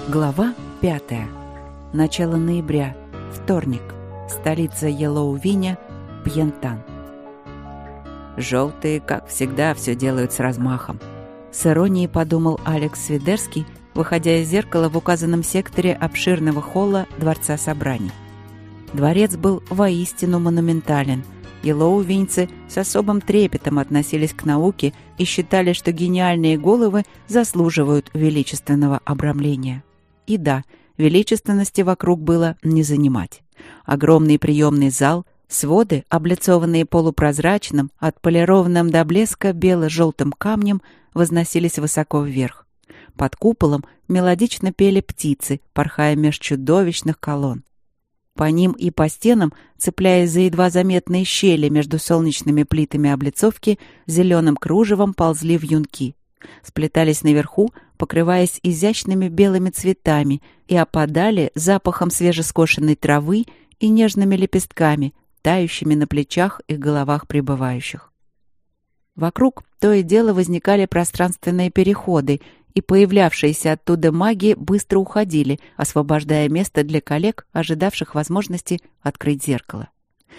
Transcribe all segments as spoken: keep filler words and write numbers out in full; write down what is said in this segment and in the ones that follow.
Глава пятая. Начало ноября. Вторник. Столица Йеллоувиня, Пьентан. «Желтые, как всегда, все делают с размахом», — с иронией подумал Алекс Свидерский, выходя из зеркала в указанном секторе обширного холла Дворца собраний. Дворец был воистину монументален. Йеллоувиньцы с особым трепетом относились к науке и считали, что гениальные головы заслуживают величественного обрамления. И да, величественности вокруг было не занимать. Огромный приемный зал, своды, облицованные полупрозрачным, отполированным до блеска бело-желтым камнем, возносились высоко вверх. Под куполом мелодично пели птицы, порхая меж чудовищных колонн. По ним и по стенам, цепляясь за едва заметные щели между солнечными плитами облицовки, зеленым кружевом ползли вьюнки. Сплетались наверху, покрываясь изящными белыми цветами, и опадали запахом свежескошенной травы и нежными лепестками, тающими на плечах и головах прибывающих. Вокруг то и дело возникали пространственные переходы, и появлявшиеся оттуда маги быстро уходили, освобождая место для коллег, ожидавших возможности открыть зеркало.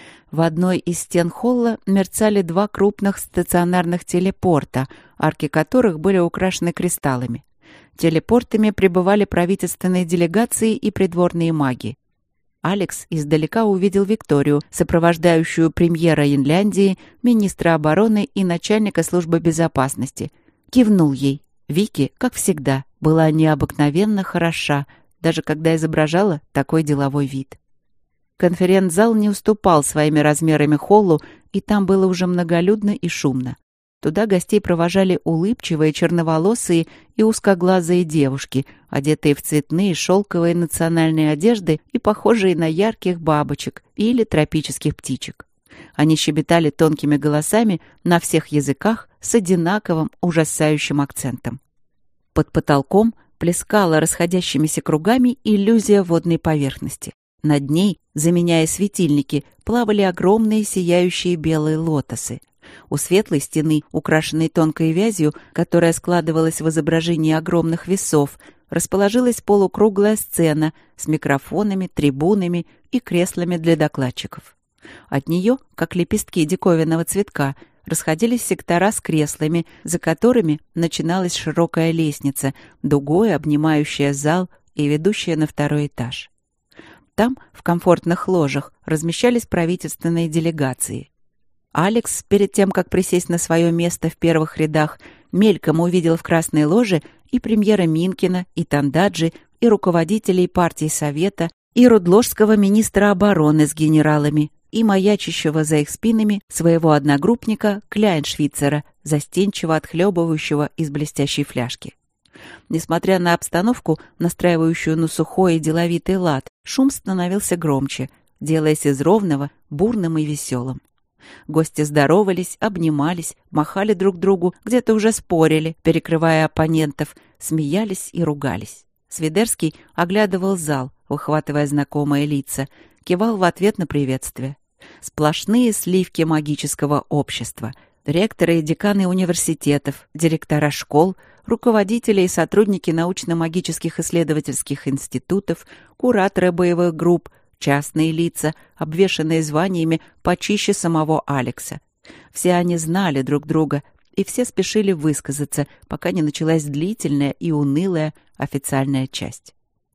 В одной из стен холла мерцали два крупных стационарных телепорта, арки которых были украшены кристаллами. Телепортами прибывали правительственные делегации и придворные маги. Алекс издалека увидел Викторию, сопровождающую премьера Инляндии, министра обороны и начальника службы безопасности. Кивнул ей. Вики, как всегда, была необыкновенно хороша, даже когда изображала такой деловой вид. Конференц-зал не уступал своими размерами холлу, и там было уже многолюдно и шумно. Туда гостей провожали улыбчивые, черноволосые и узкоглазые девушки, одетые в цветные шелковые национальные одежды и похожие на ярких бабочек или тропических птичек. Они щебетали тонкими голосами на всех языках с одинаковым ужасающим акцентом. Под потолком плескала расходящимися кругами иллюзия водной поверхности. Над ней, заменяя светильники, плавали огромные сияющие белые лотосы. У светлой стены, украшенной тонкой вязью, которая складывалась в изображении огромных весов, расположилась полукруглая сцена с микрофонами, трибунами и креслами для докладчиков. От нее, как лепестки диковинного цветка, расходились сектора с креслами, за которыми начиналась широкая лестница, дугой обнимающая зал и ведущая на второй этаж. Там, в комфортных ложах, размещались правительственные делегации. Алекс, перед тем, как присесть на свое место в первых рядах, мельком увидел в красной ложе и премьера Минкина, и Тандаджи, и руководителей партии Совета, и рудложского министра обороны с генералами, и маячащего за их спинами своего одногруппника Кляйншвицера, застенчиво отхлебывающего из блестящей фляжки. Несмотря на обстановку, настраивающую на сухой и деловитый лад, шум становился громче, делаясь из ровного бурным и веселым. Гости здоровались, обнимались, махали друг другу, где-то уже спорили, перекрывая оппонентов, смеялись и ругались. Свидерский оглядывал зал, выхватывая знакомые лица, кивал в ответ на приветствие. Сплошные сливки магического общества. Ректоры и деканы университетов, директора школ, руководители и сотрудники научно-магических исследовательских институтов, кураторы боевых групп, частные лица, обвешанные званиями почище самого Алекса. Все они знали друг друга, и все спешили высказаться, пока не началась длительная и унылая официальная часть.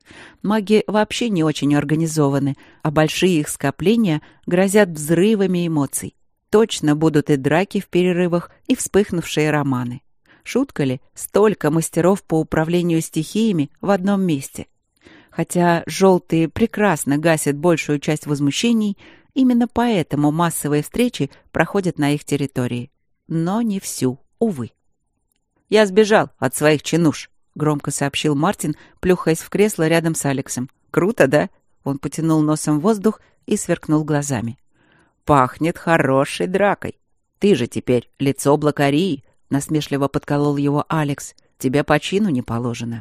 Маги вообще не очень организованы, а большие их скопления грозят взрывами эмоций. Точно будут и драки в перерывах, и вспыхнувшие романы. Шутка ли, столько мастеров по управлению стихиями в одном месте? Хотя желтые прекрасно гасят большую часть возмущений, именно поэтому массовые встречи проходят на их территории. Но не всю, увы. «Я сбежал от своих чинуш», — громко сообщил Мартин, плюхаясь в кресло рядом с Алексом. «Круто, да?» Он потянул носом воздух и сверкнул глазами. «Пахнет хорошей дракой. Ты же теперь лицо Блакарии», — насмешливо подколол его Алекс. «Тебе по чину не положено».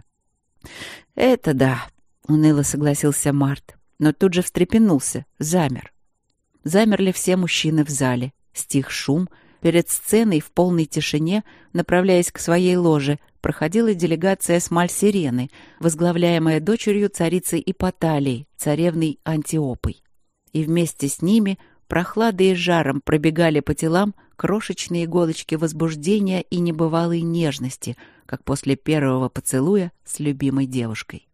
«Это да», — уныло согласился Март, но тут же встрепенулся, замер. Замерли все мужчины в зале. Стих шум. Перед сценой в полной тишине, направляясь к своей ложе, проходила делегация с Мальсирены, возглавляемая дочерью царицы Ипоталии, царевной Антиопой. И вместе с ними прохладой и жаром пробегали по телам крошечные иголочки возбуждения и небывалой нежности, как после первого поцелуя с любимой девушкой.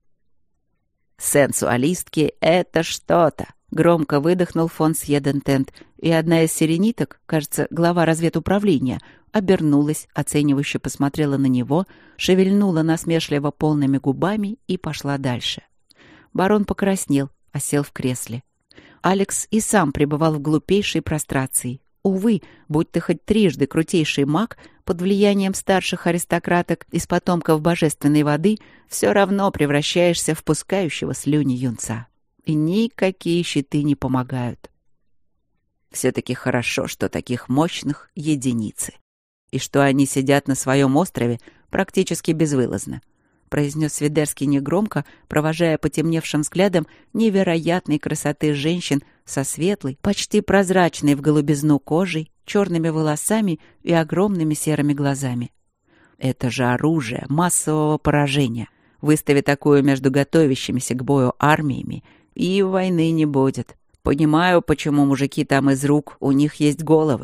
«Сенсуалистки — это что-то!» — громко выдохнул фон Сьедентент, и одна из сирениток, кажется, глава разведуправления, обернулась, оценивающе посмотрела на него, шевельнула насмешливо полными губами и пошла дальше. Барон покраснел, а сел в кресле. Алекс и сам пребывал в глупейшей прострации. Увы, будь ты хоть трижды крутейший маг, под влиянием старших аристократок из потомков божественной воды все равно превращаешься в пускающего слюни юнца. И никакие щиты не помогают. Все-таки хорошо, что таких мощных единицы. И что они сидят на своем острове практически безвылазно, произнес Свидерский негромко, провожая потемневшим взглядом невероятной красоты женщин со светлой, почти прозрачной в голубизну кожей, черными волосами и огромными серыми глазами. Это же оружие массового поражения. Выстави такое между готовящимися к бою армиями, и войны не будет. Понимаю, почему мужики там из рук, у них есть головы.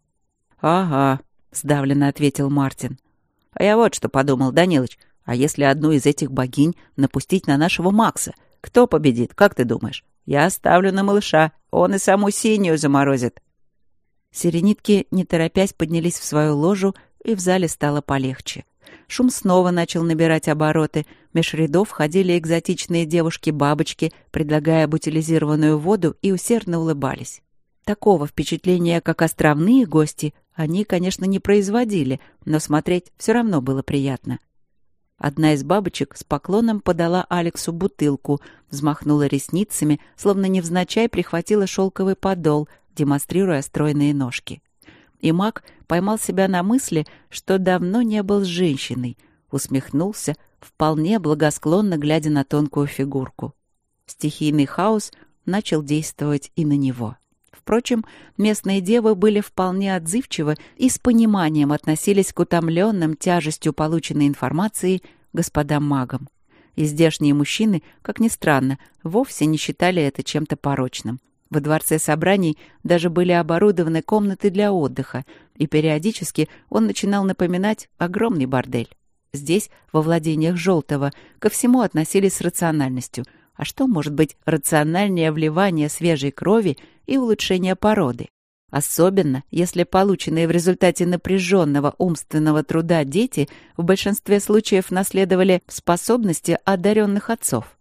— Ага, — сдавленно ответил Мартин. — А я вот что подумал, Данилыч. А если одну из этих богинь напустить на нашего Макса? Кто победит, как ты думаешь? Я оставлю на малыша, он и саму синюю заморозит. Сиренитки, не торопясь, поднялись в свою ложу, и в зале стало полегче. Шум снова начал набирать обороты. Меж рядов ходили экзотичные девушки-бабочки, предлагая бутилизированную воду, и усердно улыбались. Такого впечатления, как островные гости, они, конечно, не производили, но смотреть все равно было приятно. Одна из бабочек с поклоном подала Алексу бутылку, взмахнула ресницами, словно невзначай прихватила шелковый подол, демонстрируя стройные ножки. И маг поймал себя на мысли, что давно не был с женщиной, усмехнулся, вполне благосклонно глядя на тонкую фигурку. Стихийный хаос начал действовать и на него. Впрочем, местные девы были вполне отзывчивы и с пониманием относились к утомленным тяжестью полученной информации господам магам. И здешние мужчины, как ни странно, вовсе не считали это чем-то порочным. Во дворце собраний даже были оборудованы комнаты для отдыха, и периодически он начинал напоминать огромный бордель. Здесь, во владениях Желтого, ко всему относились с рациональностью. А что может быть рациональнее вливания свежей крови и улучшения породы? Особенно, если полученные в результате напряженного умственного труда дети в большинстве случаев наследовали способности одаренных отцов.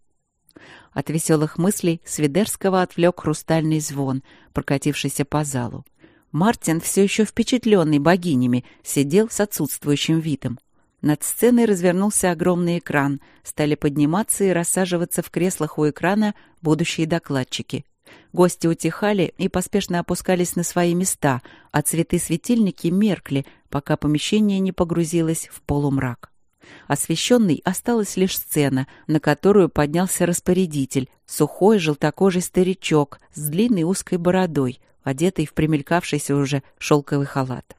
От веселых мыслей Свидерского отвлек хрустальный звон, прокатившийся по залу. Мартин, все еще впечатленный богинями, сидел с отсутствующим видом. Над сценой развернулся огромный экран. Стали подниматься и рассаживаться в креслах у экрана будущие докладчики. Гости утихали и поспешно опускались на свои места, а цветы-светильники меркли, пока помещение не погрузилось в полумрак. Освещенной осталась лишь сцена, на которую поднялся распорядитель, сухой желтокожий старичок с длинной узкой бородой, одетый в примелькавшийся уже шелковый халат.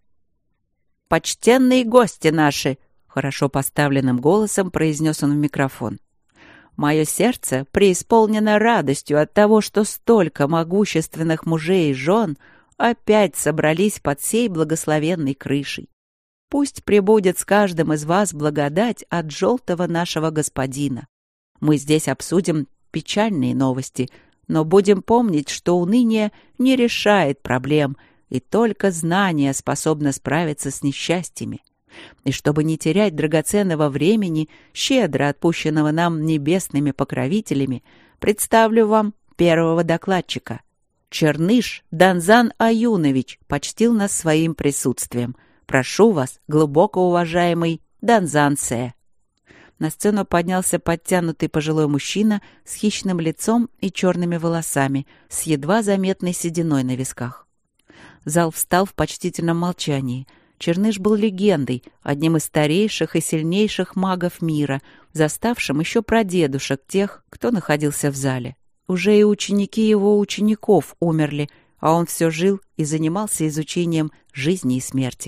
«Почтенные гости наши!» — хорошо поставленным голосом произнес он в микрофон. «Мое сердце преисполнено радостью от того, что столько могущественных мужей и жен опять собрались под сей благословенной крышей. Пусть пребудет с каждым из вас благодать от желтого нашего господина. Мы здесь обсудим печальные новости, но будем помнить, что уныние не решает проблем, и только знание способно справиться с несчастьями. И чтобы не терять драгоценного времени, щедро отпущенного нам небесными покровителями, представлю вам первого докладчика. Черныш Данзан Аюнович почтил нас своим присутствием. Прошу вас, глубоко уважаемый Данзан Сэ». На сцену поднялся подтянутый пожилой мужчина с хищным лицом и черными волосами, с едва заметной сединой на висках. Зал встал в почтительном молчании. Черныш был легендой, одним из старейших и сильнейших магов мира, заставшим еще прадедушек тех, кто находился в зале. Уже и ученики его учеников умерли, а он все жил и занимался изучением жизни и смерти.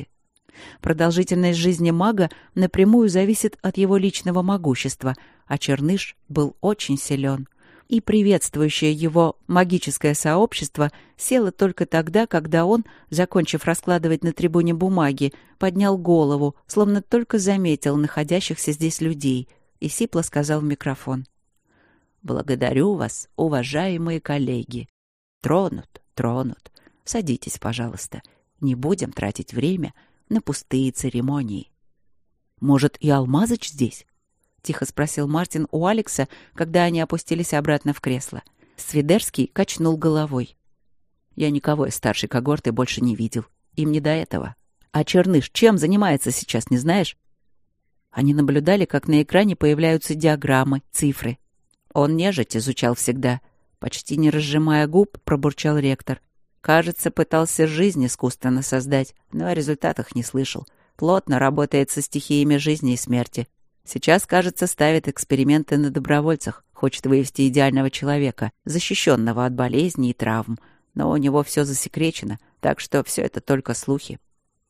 Продолжительность жизни мага напрямую зависит от его личного могущества, а Черныш был очень силен. И приветствующее его магическое сообщество село только тогда, когда он, закончив раскладывать на трибуне бумаги, поднял голову, словно только заметил находящихся здесь людей, и сипло сказал в микрофон: «Благодарю вас, уважаемые коллеги. Тронут, тронут. Садитесь, пожалуйста. Не будем тратить время на пустые церемонии». «Может, и Алмазыч здесь?» — тихо спросил Мартин у Алекса, когда они опустились обратно в кресло. Свидерский качнул головой. «Я никого из старшей когорты больше не видел. Им не до этого. А Черныш чем занимается сейчас, не знаешь?» Они наблюдали, как на экране появляются диаграммы, цифры. «Он нежить изучал всегда», — почти не разжимая губ, пробурчал ректор. «Кажется, пытался жизнь искусственно создать, но о результатах не слышал. Плотно работает со стихиями жизни и смерти. Сейчас, кажется, ставит эксперименты на добровольцах, хочет вывести идеального человека, защищенного от болезней и травм. Но у него все засекречено, так что все это только слухи».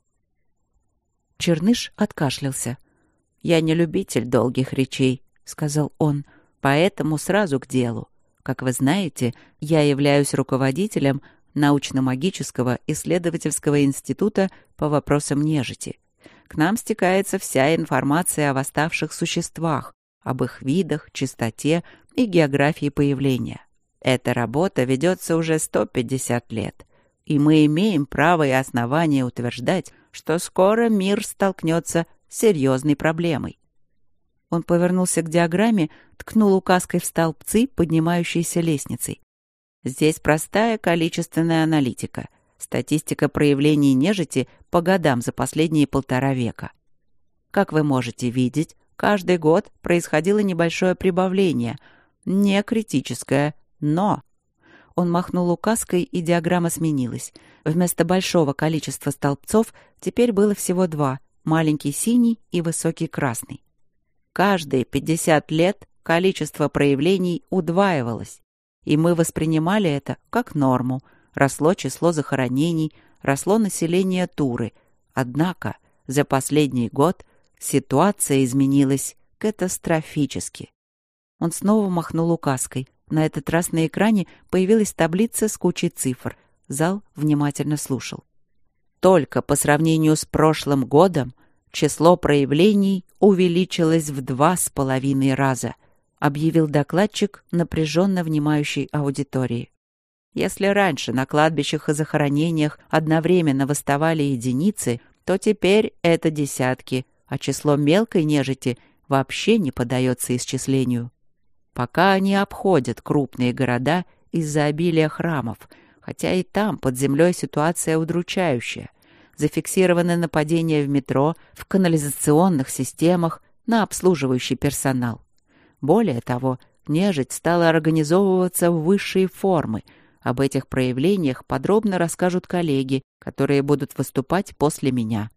Черныш откашлялся. «Я не любитель долгих речей», — сказал он, — «поэтому сразу к делу. Как вы знаете, я являюсь руководителем научно-магического исследовательского института по вопросам нежити. К нам стекается вся информация о восставших существах, об их видах, чистоте и географии появления. Эта работа ведется уже сто пятьдесят лет, и мы имеем право и основание утверждать, что скоро мир столкнется с серьезной проблемой». Он повернулся к диаграмме, ткнул указкой в столбцы, поднимающиеся лестницей. «Здесь простая количественная аналитика, статистика проявлений нежити по годам за последние полтора века. Как вы можете видеть, каждый год происходило небольшое прибавление, не критическое, но...» Он махнул указкой, и диаграмма сменилась. Вместо большого количества столбцов теперь было всего два — маленький синий и высокий красный. Каждые пятьдесят лет количество проявлений удваивалось, и мы воспринимали это как норму. Росло число захоронений, росло население Туры. Однако за последний год ситуация изменилась катастрофически. Он снова махнул указкой. На этот раз на экране появилась таблица с кучей цифр. Зал внимательно слушал. Только по сравнению с прошлым годом число проявлений увеличилось в два с половиной раза, объявил докладчик, напряженно внимающей аудитории. Если раньше на кладбищах и захоронениях одновременно восставали единицы, то теперь это десятки, а число мелкой нежити вообще не поддается исчислению. Пока они обходят крупные города из-за обилия храмов, хотя и там под землей ситуация удручающая. Зафиксированы нападения в метро, в канализационных системах, на обслуживающий персонал. Более того, нежить стала организовываться в высшие формы. Об этих проявлениях подробно расскажут коллеги, которые будут выступать после меня.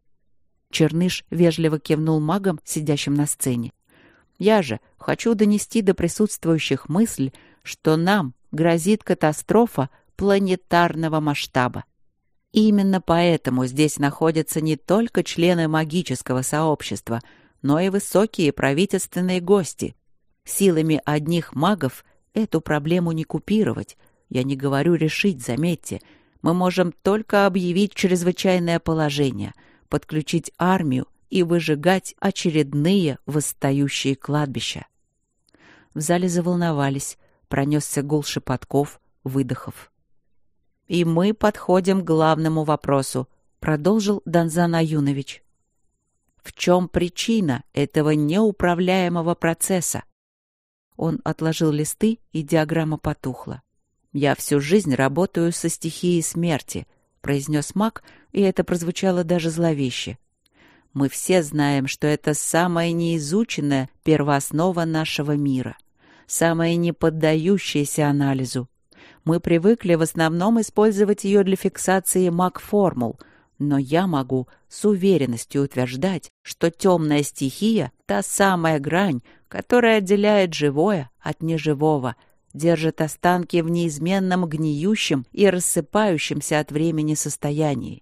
Черныш вежливо кивнул магам, сидящим на сцене. Я же хочу донести до присутствующих мысль, что нам грозит катастрофа планетарного масштаба. И именно поэтому здесь находятся не только члены магического сообщества, но и высокие правительственные гости. Силами одних магов эту проблему не купировать. Я не говорю решить, заметьте. Мы можем только объявить чрезвычайное положение, подключить армию и выжигать очередные восстающие кладбища. В зале заволновались, пронесся гул шепотков, выдохов. «И мы подходим к главному вопросу», — продолжил Данзан Аюнович. «В чем причина этого неуправляемого процесса?» Он отложил листы, и диаграмма потухла. «Я всю жизнь работаю со стихией смерти», — произнес маг, и это прозвучало даже зловеще. «Мы все знаем, что это самая неизученная первооснова нашего мира, самая неподдающаяся анализу. Мы привыкли в основном использовать ее для фиксации маг-формул, но я могу с уверенностью утверждать, что темная стихия — та самая грань, которая отделяет живое от неживого, держит останки в неизменном гниющем и рассыпающемся от времени состоянии.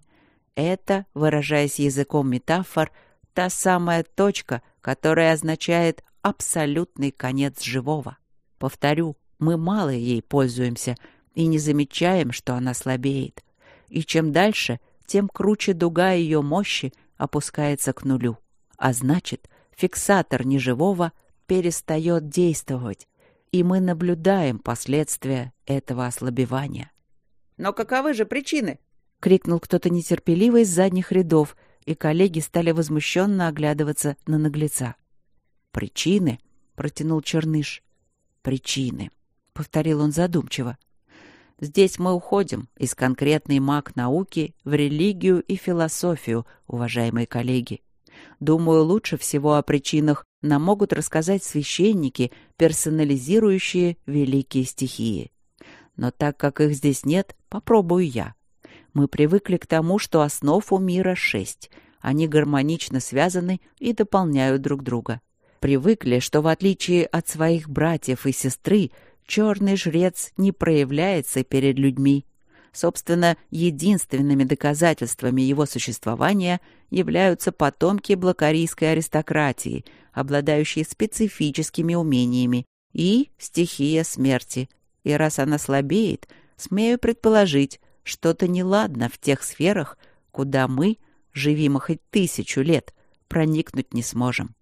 Это, выражаясь языком метафор, та самая точка, которая означает абсолютный конец живого. Повторю, мы мало ей пользуемся и не замечаем, что она слабеет. И чем дальше, тем круче дуга ее мощи опускается к нулю. А значит, фиксатор неживого перестает действовать, и мы наблюдаем последствия этого ослабевания. «Но каковы же причины?» — крикнул кто-то нетерпеливый из задних рядов, и коллеги стали возмущенно оглядываться на наглеца. «Причины?» — протянул Черныш. «Причины», — повторил он задумчиво. «Здесь мы уходим из конкретной маг науки в религию и философию, уважаемые коллеги. Думаю, лучше всего о причинах нам могут рассказать священники, персонализирующие великие стихии. Но так как их здесь нет, попробую я. Мы привыкли к тому, что основ у мира шесть. Они гармонично связаны и дополняют друг друга. Привыкли, что в отличие от своих братьев и сестры, черный жрец не проявляется перед людьми. Собственно, единственными доказательствами его существования являются потомки блокарийской аристократии, обладающие специфическими умениями, и стихия смерти. И раз она слабеет, смею предположить, что-то неладно в тех сферах, куда мы, живи мы хоть тысячу лет, проникнуть не сможем.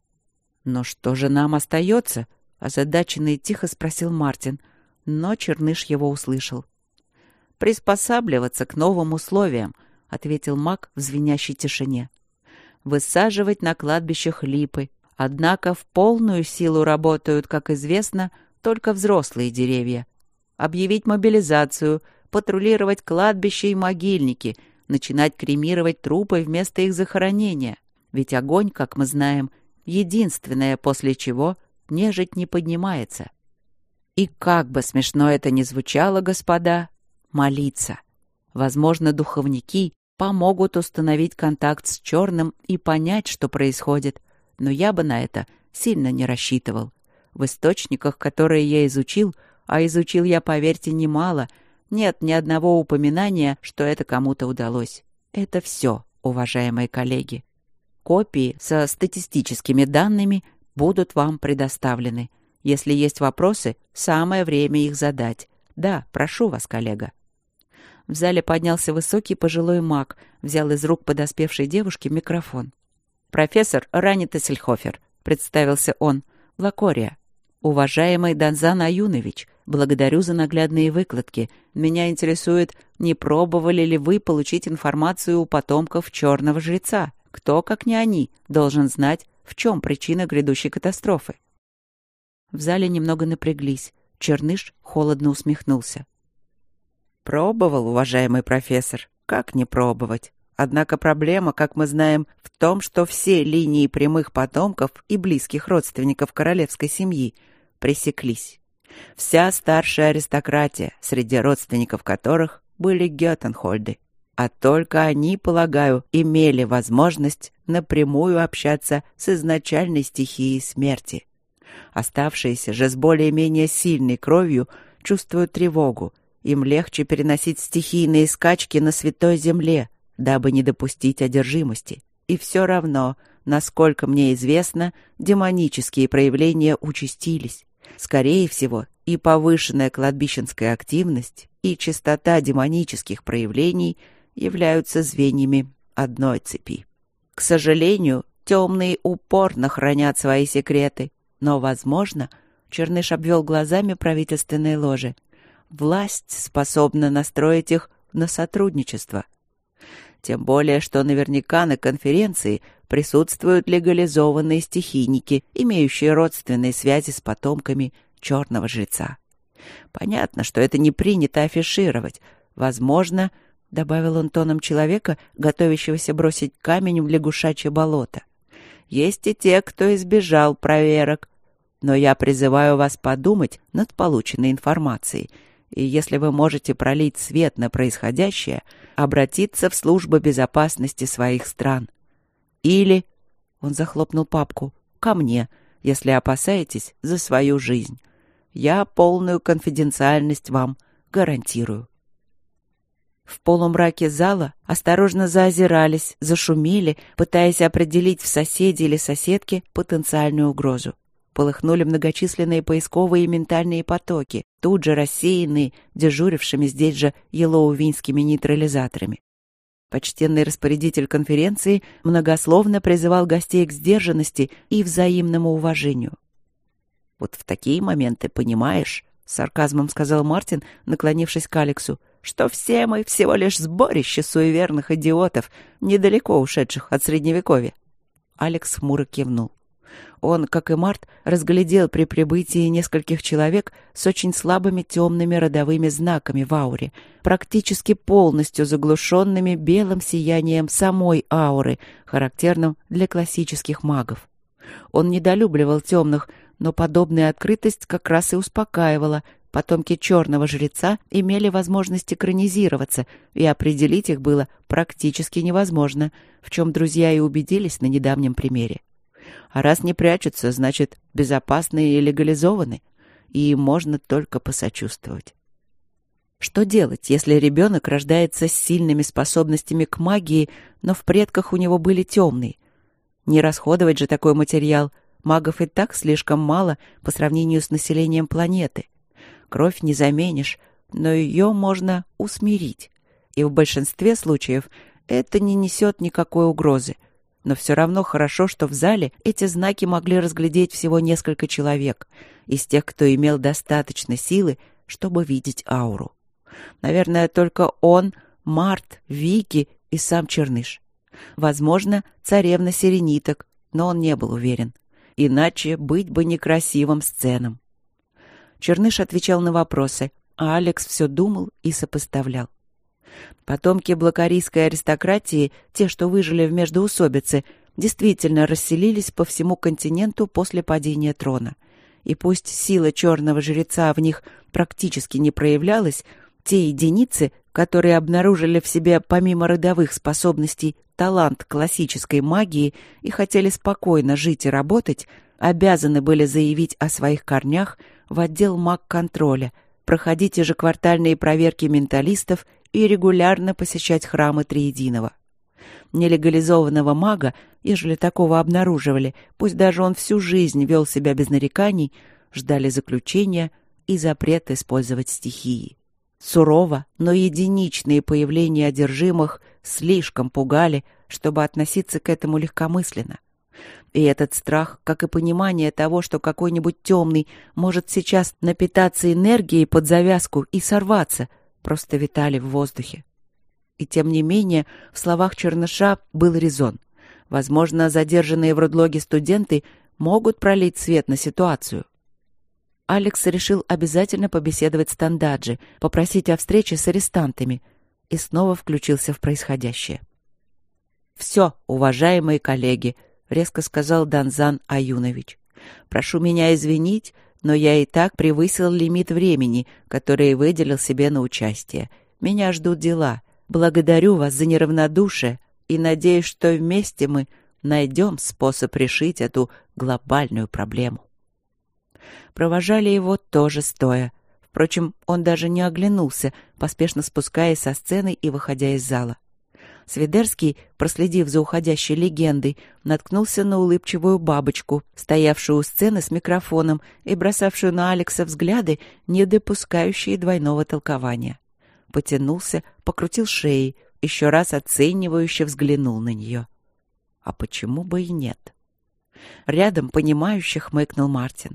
«Но что же нам остается?» — озадаченно и тихо спросил Мартин, но Черныш его услышал. «Приспосабливаться к новым условиям», — ответил маг в звенящей тишине. «Высаживать на кладбищах липы. Однако в полную силу работают, как известно, только взрослые деревья. Объявить мобилизацию, патрулировать кладбища и могильники, начинать кремировать трупы вместо их захоронения. Ведь огонь, как мы знаем, единственное, после чего нежить не поднимается. И как бы смешно это ни звучало, господа, молиться. Возможно, духовники помогут установить контакт с черным и понять, что происходит, но я бы на это сильно не рассчитывал. В источниках, которые я изучил, а изучил я, поверьте, немало, нет ни одного упоминания, что это кому-то удалось. Это все, уважаемые коллеги. Копии со статистическими данными будут вам предоставлены. Если есть вопросы, самое время их задать. Да, прошу вас, коллега». В зале поднялся высокий пожилой маг, взял из рук подоспевшей девушки микрофон. «Профессор Ранит Эссельхофер», — представился он, — «Лакория». «Уважаемый Данзан Аюнович, благодарю за наглядные выкладки. Меня интересует, не пробовали ли вы получить информацию у потомков черного жреца? Кто, как не они, должен знать, в чем причина грядущей катастрофы?» В зале немного напряглись. Черныш холодно усмехнулся. «Пробовал, уважаемый профессор. Как не пробовать? Однако проблема, как мы знаем, в том, что все линии прямых потомков и близких родственников королевской семьи пресеклись. Вся старшая аристократия, среди родственников которых были Геттенхольды. А только они, полагаю, имели возможность напрямую общаться с изначальной стихией смерти. Оставшиеся же с более-менее сильной кровью чувствуют тревогу. Им легче переносить стихийные скачки на святой земле, дабы не допустить одержимости. И все равно, насколько мне известно, демонические проявления участились. Скорее всего, и повышенная кладбищенская активность, и частота демонических проявлений являются звеньями одной цепи. К сожалению, темные упорно хранят свои секреты, но, возможно, Черныш обвел глазами правительственные ложи, власть способна настроить их на сотрудничество. Тем более, что наверняка на конференции присутствуют легализованные стихийники, имеющие родственные связи с потомками черного жреца. Понятно, что это не принято афишировать. Возможно, — добавил он тоном человека, готовящегося бросить камень в лягушачье болото, — есть и те, кто избежал проверок. Но я призываю вас подумать над полученной информацией, и если вы можете пролить свет на происходящее, обратиться в службу безопасности своих стран. Или, — он захлопнул папку, — ко мне, если опасаетесь за свою жизнь. Я полную конфиденциальность вам гарантирую. В полумраке зала осторожно заозирались, зашумели, пытаясь определить в соседе или соседке потенциальную угрозу. Полыхнули многочисленные поисковые и ментальные потоки, тут же рассеянные, дежурившими здесь же елоувинскими нейтрализаторами. Почтенный распорядитель конференции многословно призывал гостей к сдержанности и взаимному уважению. «Вот в такие моменты, понимаешь, — с сарказмом сказал Мартин, наклонившись к Алексу, — что все мы всего лишь сборище суеверных идиотов, недалеко ушедших от Средневековья». Алекс хмуро кивнул. Он, как и Март, разглядел при прибытии нескольких человек с очень слабыми темными родовыми знаками в ауре, практически полностью заглушенными белым сиянием самой ауры, характерным для классических магов. Он недолюбливал темных, но подобная открытость как раз и успокаивала. Потомки черного жреца имели возможность экранизироваться, и определить их было практически невозможно, в чем друзья и убедились на недавнем примере. А раз не прячутся, значит, безопасны и легализованы, и им можно только посочувствовать. Что делать, если ребенок рождается с сильными способностями к магии, но в предках у него были темные? Не расходовать же такой материал, магов и так слишком мало по сравнению с населением планеты. Кровь не заменишь, но ее можно усмирить, и в большинстве случаев это не несет никакой угрозы. Но все равно хорошо, что в зале эти знаки могли разглядеть всего несколько человек, из тех, кто имел достаточно силы, чтобы видеть ауру. Наверное, только он, Март, Вики и сам Черныш. Возможно, царевна Сирениток, но он не был уверен. Иначе быть бы некрасивым сценам. Черныш отвечал на вопросы, а Алекс все думал и сопоставлял. Потомки блокарийской аристократии, те, что выжили в междоусобице, действительно расселились по всему континенту после падения трона. И пусть сила черного жреца в них практически не проявлялась, те единицы, которые обнаружили в себе помимо родовых способностей талант классической магии и хотели спокойно жить и работать, обязаны были заявить о своих корнях в отдел маг-контроля, проходить ежеквартальные проверки менталистов и регулярно посещать храмы Триединого. Нелегализованного мага, ежели такого обнаруживали, пусть даже он всю жизнь вел себя без нареканий, ждали заключения и запрет использовать стихии. Сурово, но единичные появления одержимых слишком пугали, чтобы относиться к этому легкомысленно. И этот страх, как и понимание того, что какой-нибудь темный может сейчас напитаться энергией под завязку и сорваться, просто витали в воздухе. И тем не менее, в словах Черныша был резон. Возможно, задержанные в Рудлоге студенты могут пролить свет на ситуацию. Алекс решил обязательно побеседовать с Тандаджи, попросить о встрече с арестантами, и снова включился в происходящее. «Все, уважаемые коллеги», — резко сказал Данзан Аюнович. «Прошу меня извинить, но я и так превысил лимит времени, который выделил себе на участие. Меня ждут дела. Благодарю вас за неравнодушие и надеюсь, что вместе мы найдем способ решить эту глобальную проблему». Провожали его тоже стоя. Впрочем, он даже не оглянулся, поспешно спускаясь со сцены и выходя из зала. Свидерский, проследив за уходящей легендой, наткнулся на улыбчивую бабочку, стоявшую у сцены с микрофоном и бросавшую на Алекса взгляды, не допускающие двойного толкования. Потянулся, покрутил шеей, еще раз оценивающе взглянул на нее. А почему бы и нет? Рядом, понимающе хмыкнул Мартин.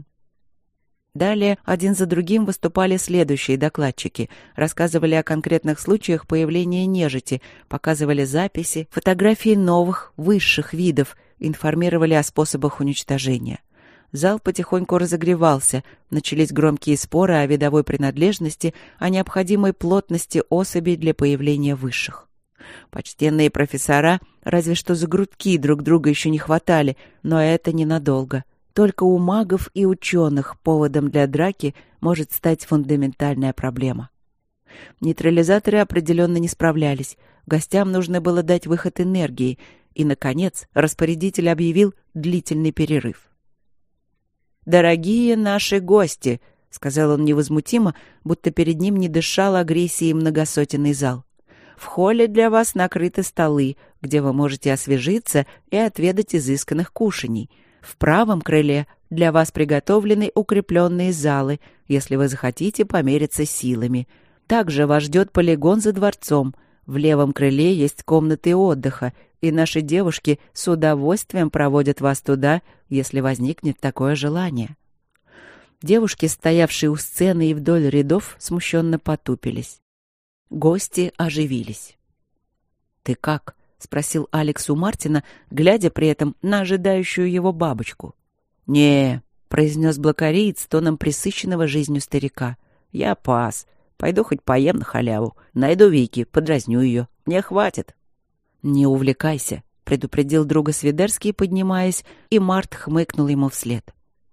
Далее один за другим выступали следующие докладчики, рассказывали о конкретных случаях появления нежити, показывали записи, фотографии новых, высших видов, информировали о способах уничтожения. Зал потихоньку разогревался, начались громкие споры о видовой принадлежности, о необходимой плотности особей для появления высших. Почтенные профессора разве что за грудки друг друга еще не хватали, но это ненадолго. Только у магов и ученых поводом для драки может стать фундаментальная проблема. Нейтрализаторы определенно не справлялись. Гостям нужно было дать выход энергии. И, наконец, распорядитель объявил длительный перерыв. «Дорогие наши гости», — сказал он невозмутимо, будто перед ним не дышал агрессией многосотенный зал. В холле для вас накрыты столы, где вы можете освежиться и отведать изысканных кушаний. В правом крыле для вас приготовлены укрепленные залы, если вы захотите помериться силами. Также вас ждет полигон за дворцом. В левом крыле есть комнаты отдыха, и наши девушки с удовольствием проводят вас туда, если возникнет такое желание». Девушки, стоявшие у сцены и вдоль рядов, смущенно потупились. Гости оживились. «Ты как?» — спросил Алекс у Мартина, глядя при этом на ожидающую его бабочку. «Не», — произнес блокариец тоном пресыщенного жизнью старика. «Я пас. Пойду хоть поем на халяву. Найду Вики, подразню ее. Мне хватит». «Не увлекайся», — предупредил друга Свидерский, поднимаясь, и Март хмыкнул ему вслед.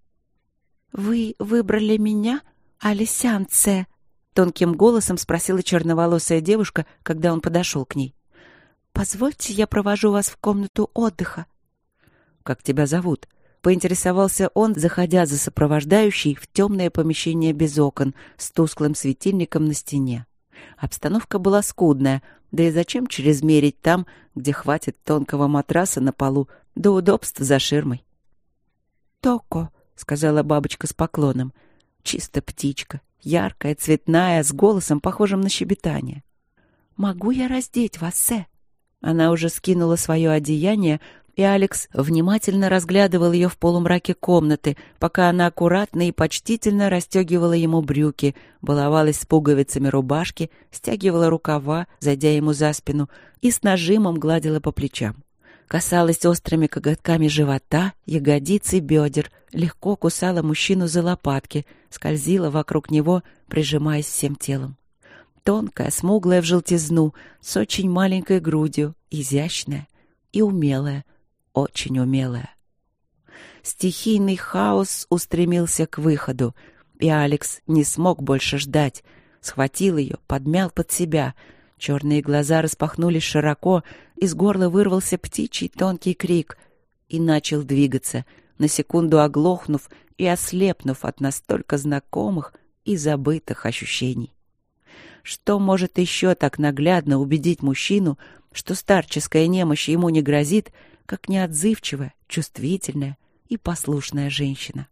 «Вы выбрали меня, Алисянце?» — тонким голосом спросила черноволосая девушка, когда он подошел к ней. «Позвольте, я провожу вас в комнату отдыха». «Как тебя зовут?» — поинтересовался он, заходя за сопровождающей в темное помещение без окон с тусклым светильником на стене. Обстановка была скудная, да и зачем чрезмерить там, где хватит тонкого матраса на полу, да удобств за ширмой? «Токо», — сказала бабочка с поклоном. Чисто птичка, яркая, цветная, с голосом, похожим на щебетание. «Могу я раздеть вас, сэ?» Она уже скинула свое одеяние, и Алекс внимательно разглядывал ее в полумраке комнаты, пока она аккуратно и почтительно расстегивала ему брюки, баловалась с пуговицами рубашки, стягивала рукава, зайдя ему за спину, и с нажимом гладила по плечам. Касалась острыми коготками живота, ягодиц и бедер, легко кусала мужчину за лопатки, скользила вокруг него, прижимаясь всем телом. Тонкая, смуглая в желтизну, с очень маленькой грудью, изящная и умелая, очень умелая. Стихийный хаос устремился к выходу, и Алекс не смог больше ждать. Схватил ее, подмял под себя. Черные глаза распахнулись широко, из горла вырвался птичий тонкий крик и начал двигаться, на секунду оглохнув и ослепнув от настолько знакомых и забытых ощущений. Что может еще так наглядно убедить мужчину, что старческая немощь ему не грозит, как неотзывчивая, чувствительная и послушная женщина?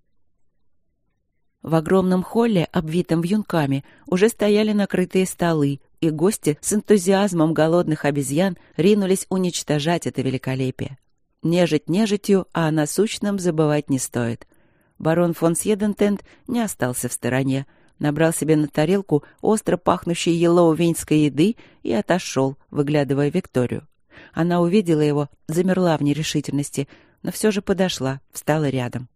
В огромном холле, обвитом вьюнками, уже стояли накрытые столы, и гости с энтузиазмом голодных обезьян ринулись уничтожать это великолепие. Нежить нежитью, а о насущном забывать не стоит. Барон фон Сьедентент не остался в стороне, набрал себе на тарелку остро пахнущей елоу-венской еды и отошел, выглядывая Викторию. Она увидела его, замерла в нерешительности, но все же подошла, встала рядом.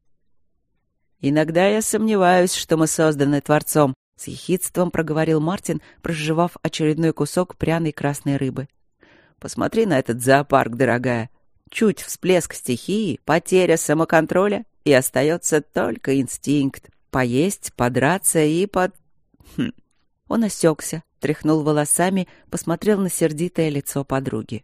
«Иногда я сомневаюсь, что мы созданы Творцом», — с ехидством проговорил Мартин, прожевав очередной кусок пряной красной рыбы. «Посмотри на этот зоопарк, дорогая. Чуть всплеск стихии, потеря самоконтроля, и остается только инстинкт. Поесть, подраться и под...» хм. Он осекся, тряхнул волосами, посмотрел на сердитое лицо подруги.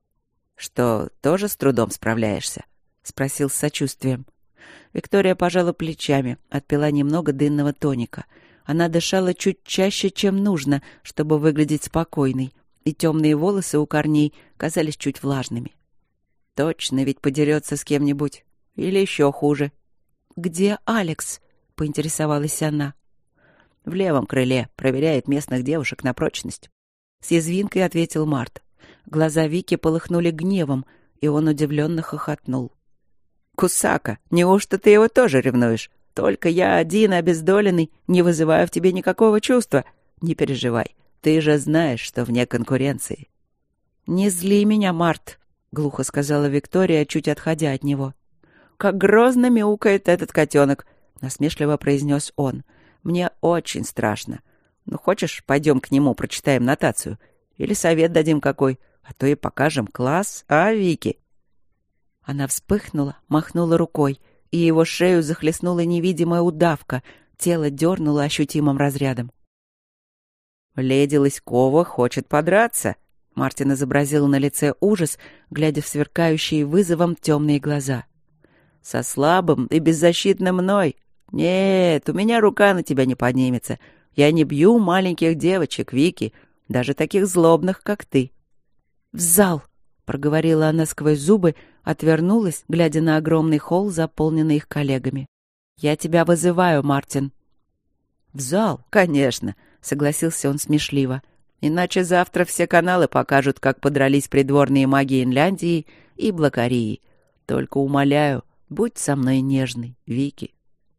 «Что, тоже с трудом справляешься?» — спросил с сочувствием. Виктория пожала плечами, отпила немного дынного тоника. Она дышала чуть чаще, чем нужно, чтобы выглядеть спокойной, и темные волосы у корней казались чуть влажными. Точно ведь подерется с кем-нибудь. Или еще хуже. «Где Алекс?» — поинтересовалась она. «В левом крыле. Проверяет местных девушек на прочность». С язвинкой ответил Март. Глаза Вики полыхнули гневом, и он удивленно хохотнул. «Кусака, неужто ты его тоже ревнуешь? Только я один, обездоленный, не вызываю в тебе никакого чувства. Не переживай, ты же знаешь, что вне конкуренции». «Не зли меня, Март», — глухо сказала Виктория, чуть отходя от него. «Как грозно мяукает этот котенок», — насмешливо произнес он. «Мне очень страшно. Ну, хочешь, пойдем к нему, прочитаем нотацию? Или совет дадим какой, а то и покажем класс, а, Вики?» Она вспыхнула, махнула рукой, и его шею захлестнула невидимая удавка, тело дернуло ощутимым разрядом. «Леди Лыськова хочет подраться», — Мартин изобразил на лице ужас, глядя в сверкающие вызовом темные глаза. «Со слабым и беззащитным мной? Нет, у меня рука на тебя не поднимется. Я не бью маленьких девочек, Вики. даже таких злобных, как ты». «В зал!» — проговорила она сквозь зубы, отвернулась, глядя на огромный холл, заполненный их коллегами. «Я тебя вызываю, Мартин». «В зал, конечно», — согласился он смешливо. «Иначе завтра все каналы покажут, как подрались придворные маги Инляндии и Блокарии. Только умоляю, будь со мной нежной, Вики».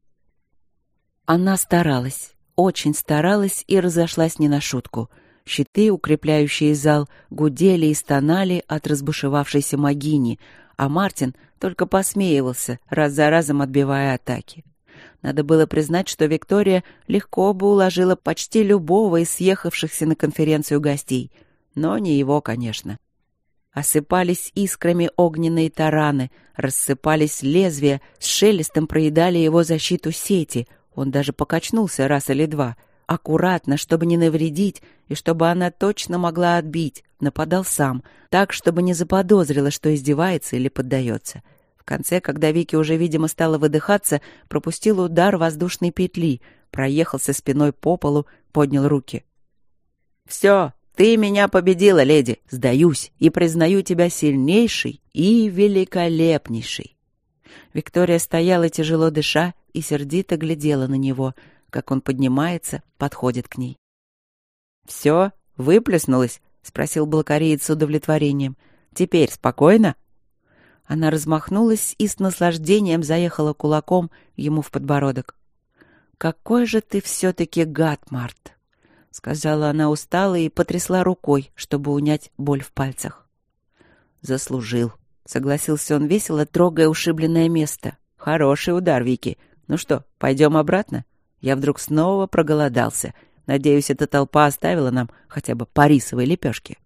Она старалась, очень старалась и разошлась не на шутку. Щиты, укрепляющие зал, гудели и стонали от разбушевавшейся могини, а Мартин только посмеивался, раз за разом отбивая атаки. Надо было признать, что Виктория легко бы уложила почти любого из съехавшихся на конференцию гостей, но не его, конечно. Осыпались искрами огненные тараны, рассыпались лезвия, с шелестом проедали его защиту сети, он даже покачнулся раз или два. Аккуратно, чтобы не навредить, и чтобы она точно могла отбить, нападал сам, так, чтобы не заподозрила, что издевается или поддается. В конце, когда Вики уже, видимо, стала выдыхаться, пропустил удар воздушной петли, проехался спиной по полу, поднял руки. «Все, ты меня победила, леди, сдаюсь, и признаю тебя сильнейшей и великолепнейшей». Виктория стояла, тяжело дыша, и сердито глядела на него, как он поднимается, подходит к ней. «Все, выплеснулась?» — спросил блокариец с удовлетворением. «Теперь спокойно?» Она размахнулась и с наслаждением заехала кулаком ему в подбородок. «Какой же ты все-таки гад, Март!» — сказала она устало и потрясла рукой, чтобы унять боль в пальцах. «Заслужил», — согласился он весело, трогая ушибленное место. «Хороший удар, Вики. Ну что, пойдем обратно? Я вдруг снова проголодался. Надеюсь, эта толпа оставила нам хотя бы по рисовой лепешке».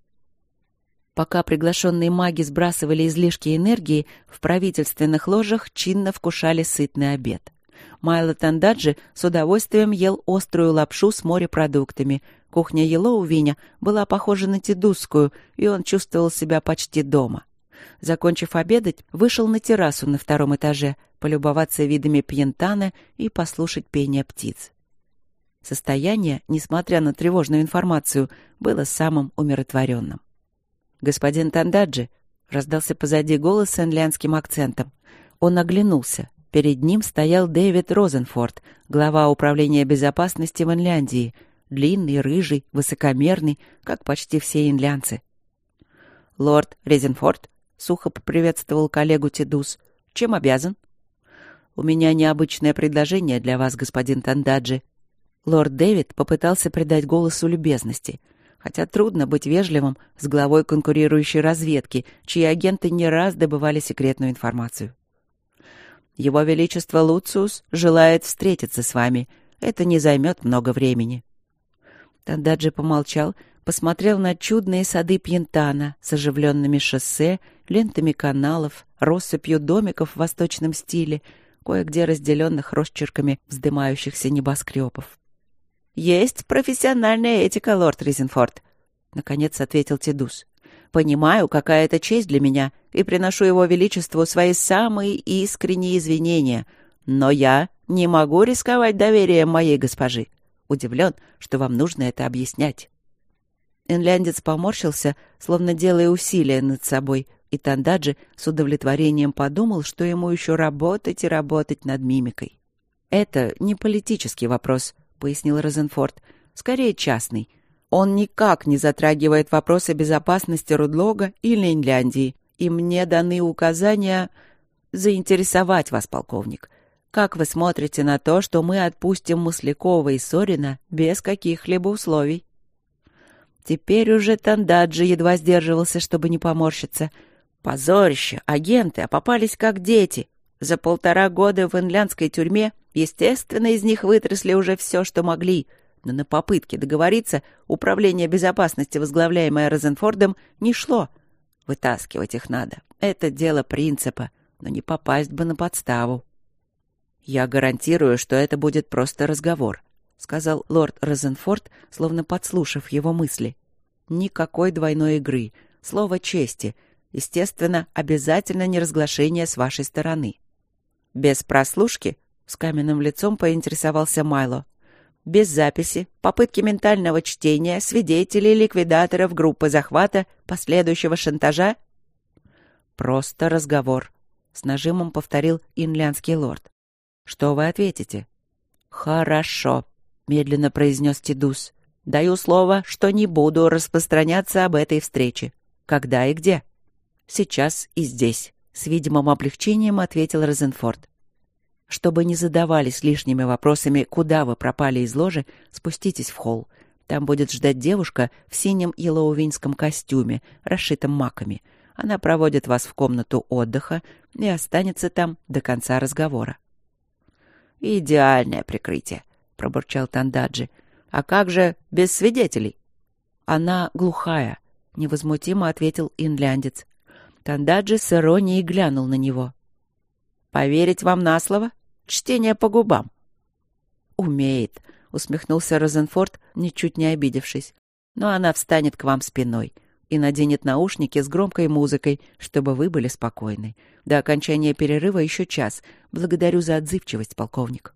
Пока приглашенные маги сбрасывали излишки энергии, в правительственных ложах чинно вкушали сытный обед. Майло Тандаджи с удовольствием ел острую лапшу с морепродуктами. Кухня Йеллоувиня была похожа на тедусскую, и он чувствовал себя почти дома. Закончив обедать, вышел на террасу на втором этаже, полюбоваться видами Пьентана и послушать пение птиц. Состояние, несмотря на тревожную информацию, было самым умиротворенным. «Господин Тандаджи», — раздался позади голос с инлянским акцентом. Он оглянулся. Перед ним стоял Дэвид Розенфорд, глава управления безопасности в Инляндии, длинный, рыжий, высокомерный, как почти все инлянцы. «Лорд Резенфорд», — сухо поприветствовал коллегу Тедус. «Чем обязан?» «У меня необычное предложение для вас, господин Тандаджи». Лорд Дэвид попытался придать голосу любезности, хотя трудно быть вежливым с главой конкурирующей разведки, чьи агенты не раз добывали секретную информацию. «Его Величество Луциус желает встретиться с вами. Это не займет много времени». Тандаджи помолчал, посмотрел на чудные сады Пьентана с оживленными шоссе, лентами каналов, россыпью домиков в восточном стиле, кое-где разделенных росчерками вздымающихся небоскребов. «Есть профессиональная этика, лорд Резенфорд», — наконец ответил Тедус. «Понимаю, какая это честь для меня, и приношу его величеству свои самые искренние извинения, но я не могу рисковать доверием моей госпожи. Удивлен, что вам нужно это объяснять». Инляндец поморщился, словно делая усилия над собой, и Тандаджи с удовлетворением подумал, что ему еще работать и работать над мимикой. «Это не политический вопрос», — пояснил Розенфорд, — «скорее частный. Он никак не затрагивает вопросы безопасности Рудлога или Инляндии, и мне даны указания заинтересовать вас, полковник. Как вы смотрите на то, что мы отпустим Маслякова и Сорина без каких-либо условий?» Теперь уже Тандаджи едва сдерживался, чтобы не поморщиться. «Позорище! Агенты, а попались как дети. За полтора года в инляндской тюрьме, естественно, из них вытрясли уже все, что могли. Но на попытки договориться управление безопасности, возглавляемое Розенфордом, не шло. Вытаскивать их надо. Это дело принципа, но не попасть бы на подставу». «Я гарантирую, что это будет просто разговор», — сказал лорд Розенфорд, словно подслушав его мысли. «Никакой двойной игры, слово чести, естественно, обязательно неразглашение с вашей стороны». «Без прослушки?» — с каменным лицом поинтересовался Майло. без записи, попытки ментального чтения, свидетелей, ликвидаторов, группы захвата, последующего шантажа?» «Просто разговор», — с нажимом повторил инлянский лорд. «Что вы ответите?» «Хорошо», — медленно произнес Тидус. «Даю слово, что не буду распространяться об этой встрече. Когда и где?» «Сейчас и здесь», — с видимым облегчением ответил Розенфорд. «Чтобы не задавались лишними вопросами, куда вы пропали из ложи, спуститесь в холл. Там будет ждать девушка в синем елоувинском костюме, расшитом маками. Она проводит вас в комнату отдыха и останется там до конца разговора». «Идеальное прикрытие», — пробурчал Тандаджи. «А как же без свидетелей?» «Она глухая», — невозмутимо ответил инляндец. Тандаджи с иронией глянул на него. «Поверить вам на слово? Чтение по губам». «Умеет», — усмехнулся Розенфорд, ничуть не обидевшись. «Но она встанет к вам спиной и наденет наушники с громкой музыкой, чтобы вы были спокойны. До окончания перерыва еще час. Благодарю за отзывчивость, полковник».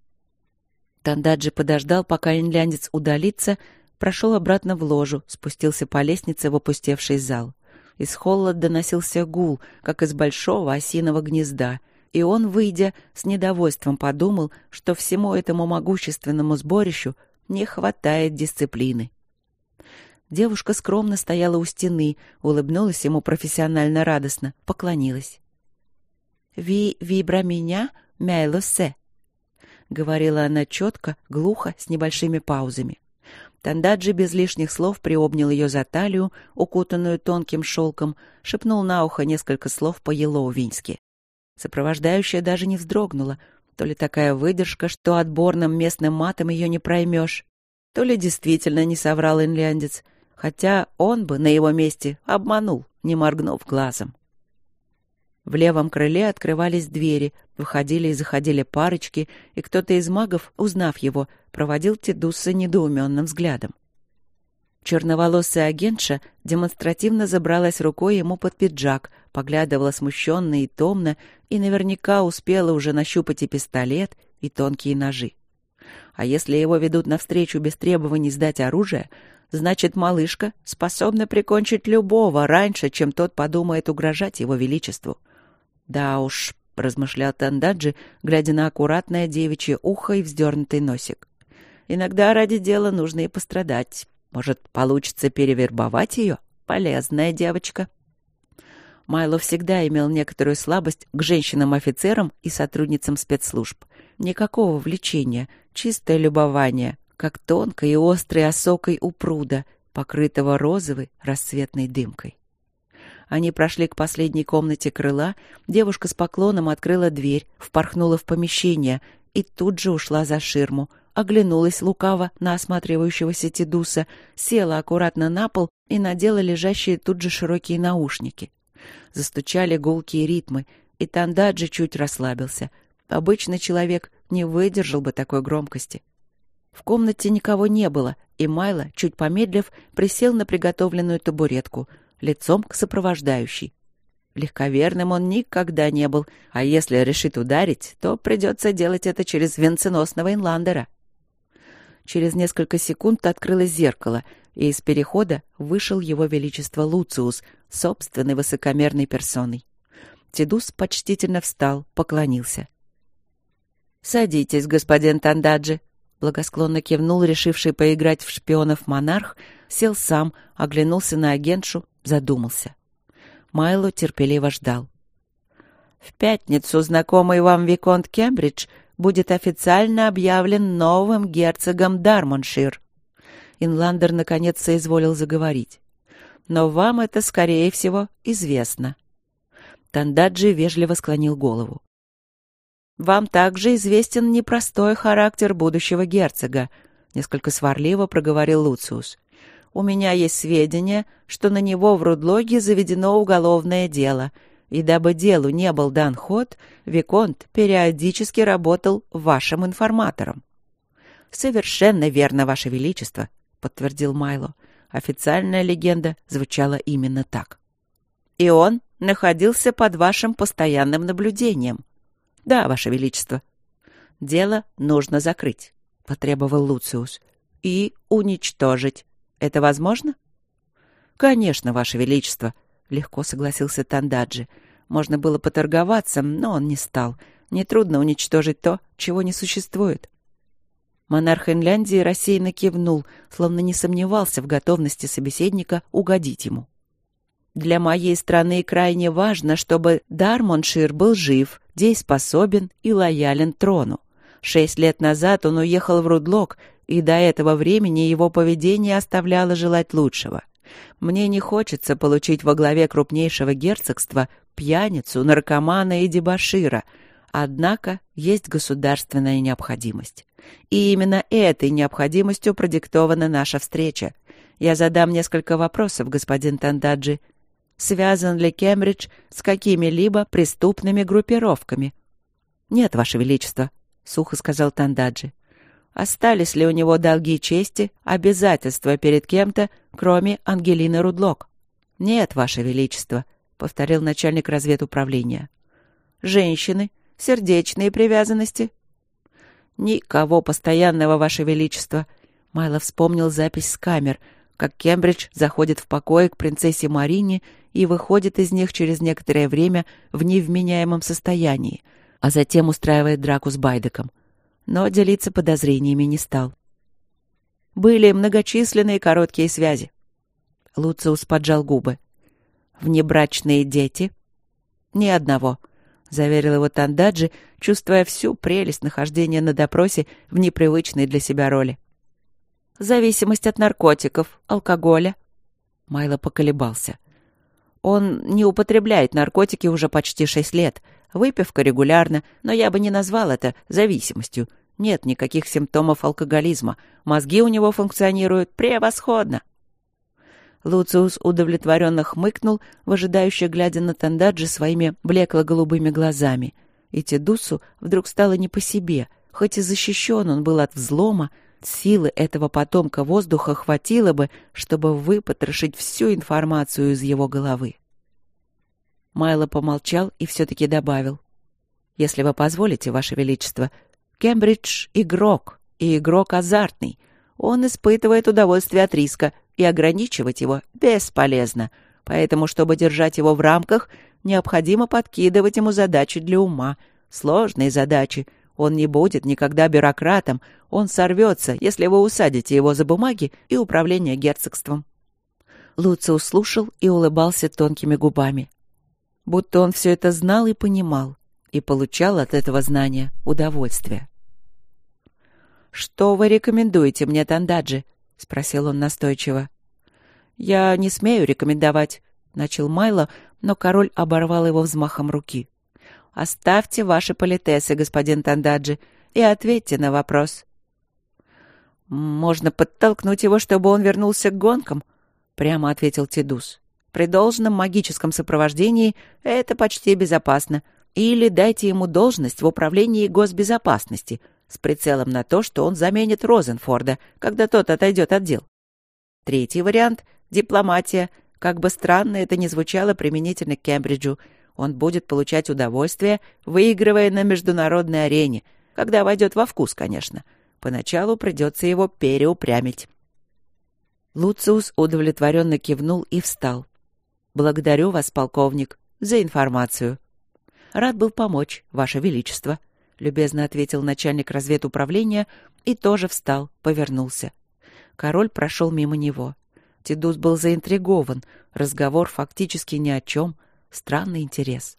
Тандаджи подождал, пока инляндец удалится, прошел обратно в ложу, спустился по лестнице в опустевший зал. Из холла доносился гул, как из большого осиного гнезда, и он, выйдя, с недовольством подумал, что всему этому могущественному сборищу не хватает дисциплины. Девушка скромно стояла у стены, улыбнулась ему профессионально радостно, поклонилась. «Ви вибра меня мяйлосе», — говорила она четко, глухо, с небольшими паузами. Тандаджи без лишних слов приобнял ее за талию, укутанную тонким шелком, шепнул на ухо несколько слов по-елоувински. Сопровождающая даже не вздрогнула, то ли такая выдержка, что отборным местным матом ее не проймешь, то ли действительно не соврал инляндец, хотя он бы на его месте обманул, не моргнув глазом. В левом крыле открывались двери, выходили и заходили парочки, и кто-то из магов, узнав его, проводил Тидуса недоуменным взглядом. Черноволосая агентша демонстративно забралась рукой ему под пиджак, поглядывала смущенно и томно, и наверняка успела уже нащупать и пистолет, и тонкие ножи. А если его ведут навстречу без требований сдать оружие, значит, малышка способна прикончить любого раньше, чем тот подумает угрожать его величеству. «Да уж», — размышлял Тандаджи, глядя на аккуратное девичье ухо и вздернутый носик. «Иногда ради дела нужно и пострадать. Может, получится перевербовать ее? Полезная девочка». Майло всегда имел некоторую слабость к женщинам-офицерам и сотрудницам спецслужб. Никакого влечения, чистое любование, как тонкой и острой осокой у пруда, покрытого розовой рассветной дымкой. Они прошли к последней комнате крыла, девушка с поклоном открыла дверь, впорхнула в помещение и тут же ушла за ширму, оглянулась лукаво на осматривающегося Тидуса, села аккуратно на пол и надела лежащие тут же широкие наушники. Застучали гулкие ритмы, и Тандаджи чуть расслабился. Обычный человек не выдержал бы такой громкости. В комнате никого не было, и Майло, чуть помедлив, присел на приготовленную табуретку, лицом к сопровождающей. Легковерным он никогда не был, а если решит ударить, то придется делать это через венценосного инландера. Через несколько секунд открылось зеркало, и из перехода вышел его величество Луциус, собственной высокомерной персоной. Тидус почтительно встал, поклонился. «Садитесь, господин Тандаджи», — благосклонно кивнул решивший поиграть в шпионов монарх, сел сам, оглянулся на агентшу, задумался. Майло терпеливо ждал. «В пятницу знакомый вам виконт Кембридж будет официально объявлен новым герцогом Дармоншир». Инландер наконец соизволил заговорить. «Но вам это, скорее всего, известно». Тандаджи вежливо склонил голову. «Вам также известен непростой характер будущего герцога», — несколько сварливо проговорил Луциус. «У меня есть сведения, что на него в Рудлоге заведено уголовное дело, и дабы делу не был дан ход, виконт периодически работал вашим информатором». «Совершенно верно, Ваше Величество», — подтвердил Майло. Официальная легенда звучала именно так. «И он находился под вашим постоянным наблюдением». «Да, Ваше Величество». «Дело нужно закрыть. потребовал Луциус. «И уничтожить. Это возможно?» «Конечно, Ваше Величество», — легко согласился Тандаджи. Можно было поторговаться, но он не стал. Нетрудно уничтожить то, чего не существует. Монарх Инляндии рассеянно кивнул, словно не сомневался в готовности собеседника угодить ему. «Для моей страны крайне важно, чтобы Дармоншир был жив, дееспособен и лоялен трону. Шесть лет назад он уехал в Рудлок, и до этого времени его поведение оставляло желать лучшего. Мне не хочется получить во главе крупнейшего герцогства пьяницу, наркомана и дебошира, однако есть государственная необходимость. И именно этой необходимостью продиктована наша встреча. Я задам несколько вопросов, господин Тандаджи. Связан ли Кембридж с какими-либо преступными группировками?» «Нет, Ваше Величество», — сухо сказал Тандаджи. «Остались ли у него долги чести, обязательства перед кем-то, кроме Ангелины Рудлок?» «Нет, Ваше Величество», — повторил начальник разведуправления. «Женщины, сердечные привязанности?» «Никого постоянного, Ваше Величество». Майло вспомнил запись с камер, как Кембридж заходит в покои к принцессе Марине и выходит из них через некоторое время в невменяемом состоянии, а затем устраивает драку с Байдеком. Но делиться подозрениями не стал. Были многочисленные короткие связи. Луциус поджал губы. «Внебрачные дети?» «Ни одного», — заверил его Тандаджи, чувствуя всю прелесть нахождения на допросе в непривычной для себя роли. «Зависимость от наркотиков, алкоголя?» Майло поколебался. «Он не употребляет наркотики уже почти шесть лет. Выпивка регулярно, но я бы не назвал это зависимостью. Нет никаких симптомов алкоголизма. Мозги у него функционируют превосходно». Луциус удовлетворенно хмыкнул, выжидающе глядя на Тандаджи своими блекло-голубыми глазами. И Тедусу вдруг стало не по себе. Хоть и защищен он был от взлома, силы этого потомка воздуха хватило бы, чтобы выпотрошить всю информацию из его головы. Майло помолчал и все-таки добавил. «Если вы позволите, Ваше Величество, Кембридж — игрок, и игрок азартный. Он испытывает удовольствие от риска, и ограничивать его бесполезно. Поэтому, чтобы держать его в рамках, необходимо подкидывать ему задачи для ума, сложные задачи. Он не будет никогда бюрократом, он сорвется, если вы усадите его за бумаги и управление герцогством». Луциус слушал и улыбался тонкими губами. Будто он все это знал и понимал, и получал от этого знания удовольствие. «Что вы рекомендуете мне, Тандаджи?» — спросил он настойчиво. «Я не смею рекомендовать», — начал Майло, но король оборвал его взмахом руки. «Оставьте ваши политесы, господин Тандаджи, и ответьте на вопрос». «Можно подтолкнуть его, чтобы он вернулся к гонкам», — прямо ответил Тедус. «При должном магическом сопровождении это почти безопасно. Или дайте ему должность в управлении госбезопасности с прицелом на то, что он заменит Розенфорда, когда тот отойдет от дел. Третий вариант — дипломатия. Как бы странно это ни звучало применительно к Кембриджу, он будет получать удовольствие, выигрывая на международной арене, когда войдет во вкус, конечно. Поначалу придется его переупрямить». Луциус удовлетворенно кивнул и встал. «Благодарю вас, полковник, за информацию». «Рад был помочь, Ваше Величество», — любезно ответил начальник разведуправления и тоже встал, повернулся. Король прошел мимо него. Тедус был заинтригован. Разговор фактически ни о чем. Странный интерес.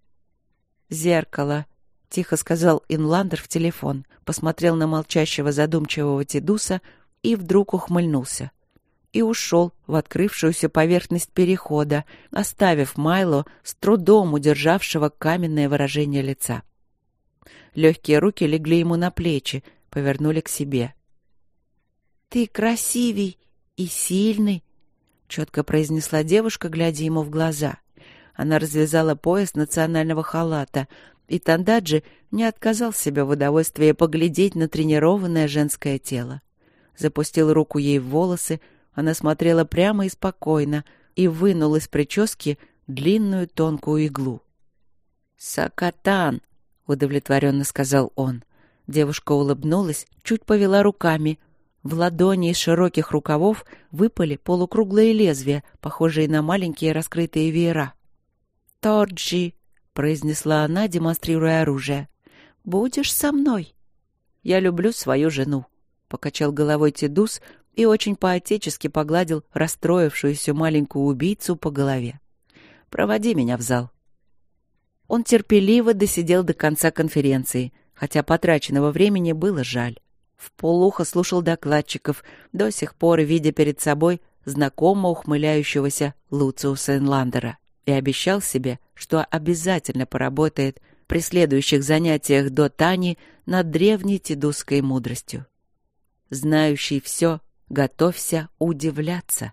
«Зеркало», — тихо сказал Инландер в телефон, посмотрел на молчащего задумчивого Тедуса и вдруг ухмыльнулся. И ушел в открывшуюся поверхность перехода, оставив Майло с трудом удержавшего каменное выражение лица. Легкие руки легли ему на плечи, повернули к себе. «Ты красивей и сильный», — четко произнесла девушка, глядя ему в глаза. Она развязала пояс национального халата, и Тандаджи не отказал себе в удовольствии поглядеть на тренированное женское тело. Запустил руку ей в волосы, она смотрела прямо и спокойно и вынул из прически длинную тонкую иглу. «Сакатан», — удовлетворенно сказал он. Девушка улыбнулась, чуть повела руками. В ладони из широких рукавов выпали полукруглые лезвия, похожие на маленькие раскрытые веера. «Торджи», — произнесла она, демонстрируя оружие, — «будешь со мной?» «Я люблю свою жену», — покачал головой Тедус и очень по-отечески погладил расстроившуюся маленькую убийцу по голове. «Проводи меня в зал». Он терпеливо досидел до конца конференции, хотя потраченного времени было жаль. Вполуха слушал докладчиков, до сих пор видя перед собой знакомо ухмыляющегося Луциуса Инландера, и обещал себе, что обязательно поработает при следующих занятиях до Тани над древней тедусской мудростью. Знающий все, готовься удивляться.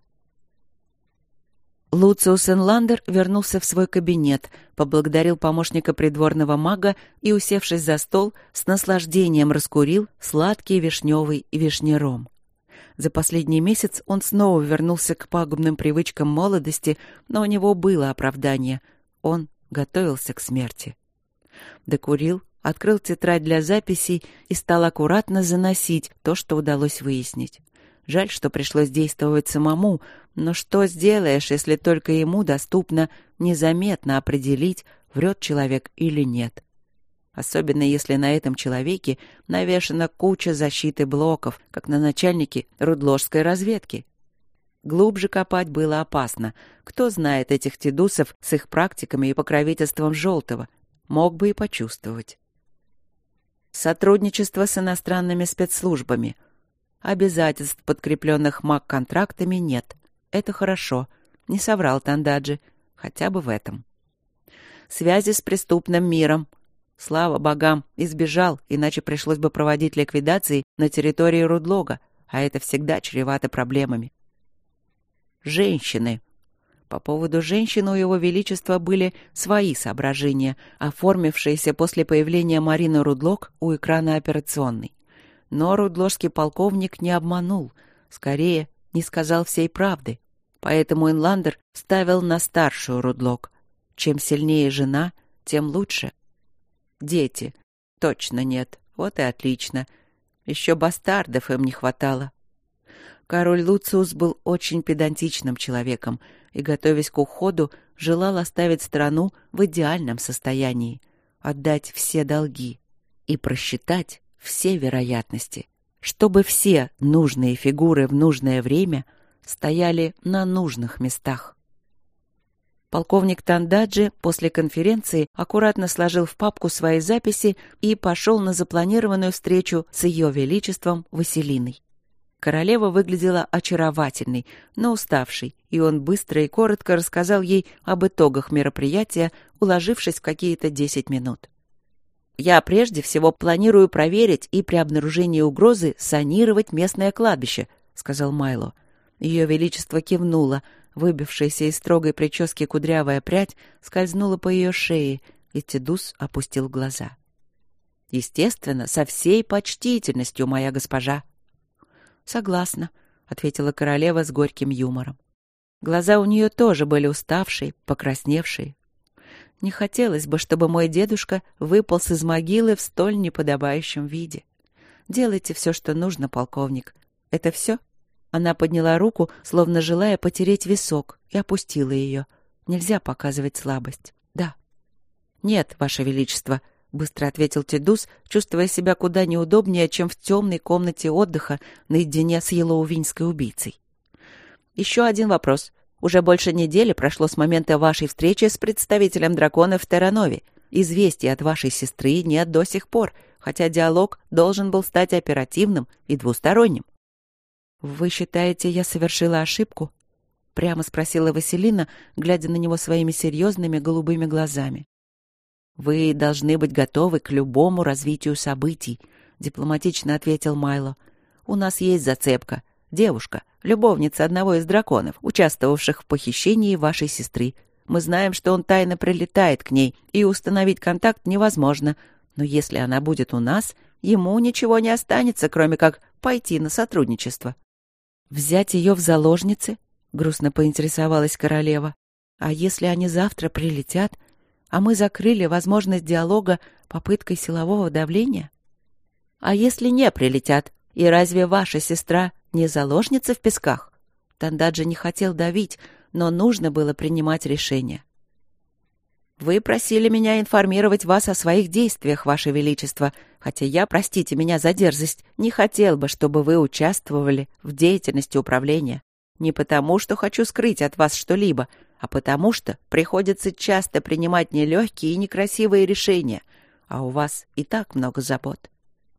Луциус Инландер вернулся в свой кабинет, поблагодарил помощника придворного мага и, усевшись за стол, с наслаждением раскурил сладкий вишневый вишнером. За последний месяц он снова вернулся к пагубным привычкам молодости, но у него было оправдание. Он готовился к смерти. Докурил, открыл тетрадь для записей и стал аккуратно заносить то, что удалось выяснить. Жаль, что пришлось действовать самому, но что сделаешь, если только ему доступно незаметно определить, врет человек или нет. Особенно если на этом человеке навешана куча защиты блоков, как на начальнике рудложской разведки. Глубже копать было опасно. Кто знает этих тедусов с их практиками и покровительством Желтого? Мог бы и почувствовать. Сотрудничество с иностранными спецслужбами. Обязательств, подкрепленных маг-контрактами, нет. Это хорошо. Не соврал Тандаджи. Хотя бы в этом. Связи с преступным миром. Слава богам, избежал, иначе пришлось бы проводить ликвидации на территории Рудлога, а это всегда чревато проблемами. Женщины. По поводу женщин у Его Величества были свои соображения, оформившиеся после появления Марины Рудлог у экрана операционной. Но рудложский полковник не обманул, скорее, не сказал всей правды. Поэтому Инландер ставил на старшую Рудлог. Чем сильнее жена, тем лучше. Дети. Точно нет. Вот и отлично. Еще бастардов им не хватало. Король Луциус был очень педантичным человеком и, готовясь к уходу, желал оставить страну в идеальном состоянии, отдать все долги и просчитать все вероятности, чтобы все нужные фигуры в нужное время стояли на нужных местах. Полковник Тандаджи после конференции аккуратно сложил в папку свои записи и пошел на запланированную встречу с Ее Величеством Василиной. Королева выглядела очаровательной, но уставшей, и он быстро и коротко рассказал ей об итогах мероприятия, уложившись в какие-то десять минут. «Я прежде всего планирую проверить и при обнаружении угрозы санировать местное кладбище», — сказал Майло. Ее Величество кивнуло. Выбившаяся из строгой прически кудрявая прядь скользнула по ее шее, и Тедус опустил глаза. «Естественно, со всей почтительностью, моя госпожа». «Согласна», — ответила королева с горьким юмором. Глаза у нее тоже были уставшие, покрасневшие. «Не хотелось бы, чтобы мой дедушка выполз из могилы в столь неподобающем виде. Делайте все, что нужно, полковник. Это все?» Она подняла руку, словно желая потереть висок, и опустила ее. Нельзя показывать слабость. «Да». «Нет, Ваше Величество», — быстро ответил Тедус, чувствуя себя куда неудобнее, чем в темной комнате отдыха наедине с елоувинской убийцей. «Еще один вопрос. Уже больше недели прошло с момента вашей встречи с представителем дракона в Терранове. Известий от вашей сестры нет до сих пор, хотя диалог должен был стать оперативным и двусторонним». «Вы считаете, я совершила ошибку?» — прямо спросила Василина, глядя на него своими серьезными голубыми глазами. «Вы должны быть готовы к любому развитию событий», — дипломатично ответил Майло. «У нас есть зацепка. Девушка, любовница одного из драконов, участвовавших в похищении вашей сестры. Мы знаем, что он тайно прилетает к ней, и установить контакт невозможно. Но если она будет у нас, ему ничего не останется, кроме как пойти на сотрудничество». «Взять ее в заложницы?» — грустно поинтересовалась королева. «А если они завтра прилетят, а мы закрыли возможность диалога попыткой силового давления?» А если не прилетят? И разве ваша сестра не заложница в песках? Тандаджи не хотел давить, но нужно было принимать решение. «Вы просили меня информировать вас о своих действиях, Ваше Величество, хотя я, простите меня за дерзость, не хотел бы, чтобы вы участвовали в деятельности управления. Не потому, что хочу скрыть от вас что-либо, а потому что приходится часто принимать нелегкие и некрасивые решения, а у вас и так много забот».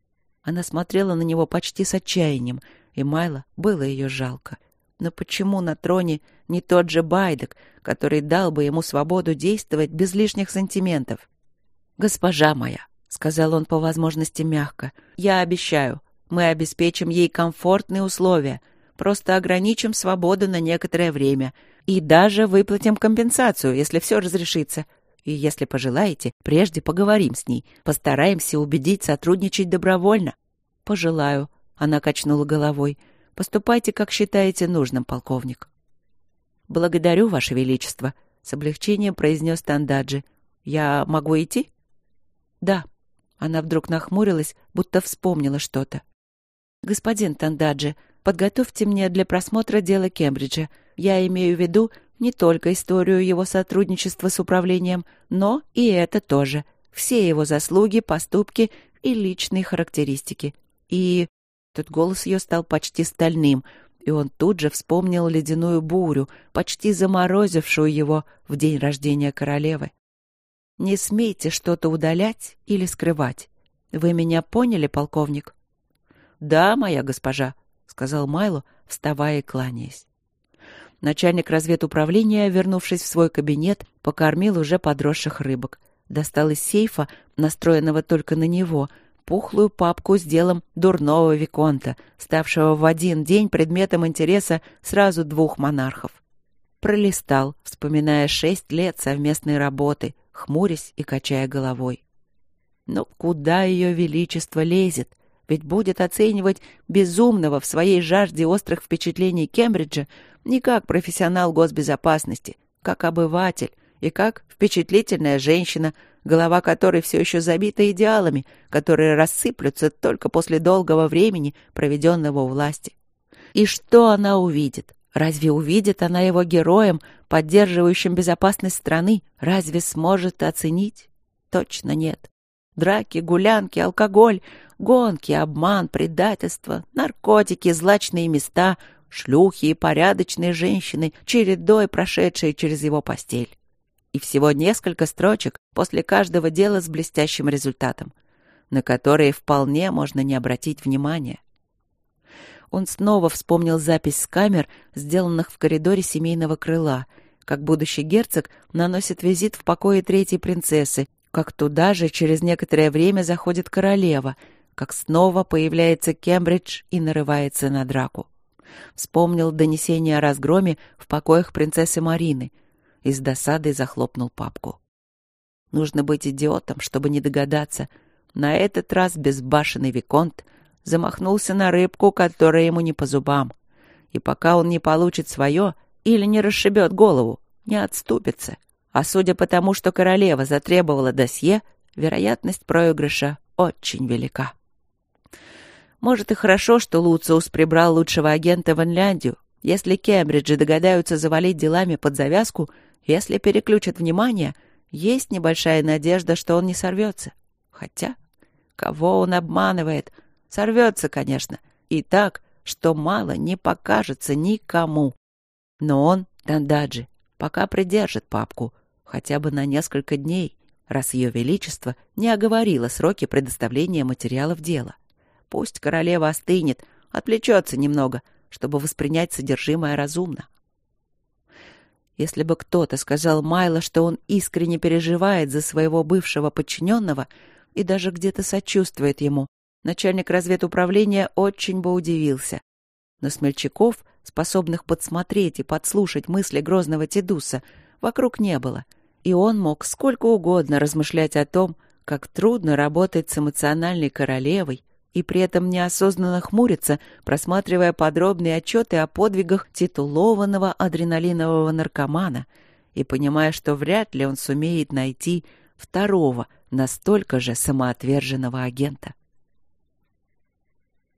Она смотрела на него почти с отчаянием, и Майло было ее жалко. Но почему на троне не тот же Байдак, который дал бы ему свободу действовать без лишних сантиментов? «Госпожа моя», — сказал он по возможности мягко, — «я обещаю, мы обеспечим ей комфортные условия, просто ограничим свободу на некоторое время и даже выплатим компенсацию, если все разрешится. И если пожелаете, прежде поговорим с ней, постараемся убедить сотрудничать добровольно». «Пожелаю», — она качнула головой. «Поступайте, как считаете нужным, полковник». «Благодарю, Ваше Величество», — с облегчением произнес Тандаджи. «Я могу идти?» «Да». Она вдруг нахмурилась, будто вспомнила что-то. «Господин Тандаджи, подготовьте мне для просмотра дело Кембриджа. Я имею в виду не только историю его сотрудничества с управлением, но и это тоже. Все его заслуги, поступки и личные характеристики. И...» Тут голос ее стал почти стальным, и он тут же вспомнил ледяную бурю, почти заморозившую его в день рождения королевы. «Не смейте что-то удалять или скрывать. Вы меня поняли, полковник?» «Да, моя госпожа», — сказал Майло, вставая и кланяясь. Начальник разведуправления, вернувшись в свой кабинет, покормил уже подросших рыбок. Достал из сейфа, настроенного только на него, пухлую папку с делом дурного виконта, ставшего в один день предметом интереса сразу двух монархов. Пролистал, вспоминая шесть лет совместной работы, хмурясь и качая головой. Но куда ее величество лезет? Ведь будет оценивать безумного в своей жажде острых впечатлений Кембриджа не как профессионал госбезопасности, как обыватель и как впечатлительная женщина, голова которой все еще забита идеалами, которые рассыплются только после долгого времени, проведенного у власти. И что она увидит? Разве увидит она его героем, поддерживающим безопасность страны? Разве сможет оценить? Точно нет. Драки, гулянки, алкоголь, гонки, обман, предательство, наркотики, злачные места, шлюхи и порядочные женщины, чередой прошедшие через его постель. И всего несколько строчек после каждого дела с блестящим результатом, на которые вполне можно не обратить внимания. Он снова вспомнил запись с камер, сделанных в коридоре семейного крыла, как будущий герцог наносит визит в покое третьей принцессы, как туда же через некоторое время заходит королева, как снова появляется Кембридж и нарывается на драку. Вспомнил донесение о разгроме в покоях принцессы Марины и с досадой захлопнул папку. Нужно быть идиотом, чтобы не догадаться. На этот раз безбашенный виконт замахнулся на рыбку, которая ему не по зубам. И пока он не получит свое или не расшибет голову, не отступится. А судя по тому, что королева затребовала досье, вероятность проигрыша очень велика. Может, и хорошо, что Луциус прибрал лучшего агента в Инляндию. Если Кембриджи догадаются завалить делами под завязку, если переключат внимание, есть небольшая надежда, что он не сорвется. Хотя, кого он обманывает? Сорвется, конечно, и так, что мало не покажется никому. Но он, Тандаджи, пока придержит папку, хотя бы на несколько дней, раз ее величество не оговорило сроки предоставления материалов дела. Пусть королева остынет, отвлечется немного, чтобы воспринять содержимое разумно. Если бы кто-то сказал Майло, что он искренне переживает за своего бывшего подчиненного и даже где-то сочувствует ему, начальник разведуправления очень бы удивился. Но смельчаков, способных подсмотреть и подслушать мысли грозного Тедуса, вокруг не было, и он мог сколько угодно размышлять о том, как трудно работать с эмоциональной королевой, и при этом неосознанно хмуриться, просматривая подробные отчеты о подвигах титулованного адреналинового наркомана и понимая, что вряд ли он сумеет найти второго настолько же самоотверженного агента.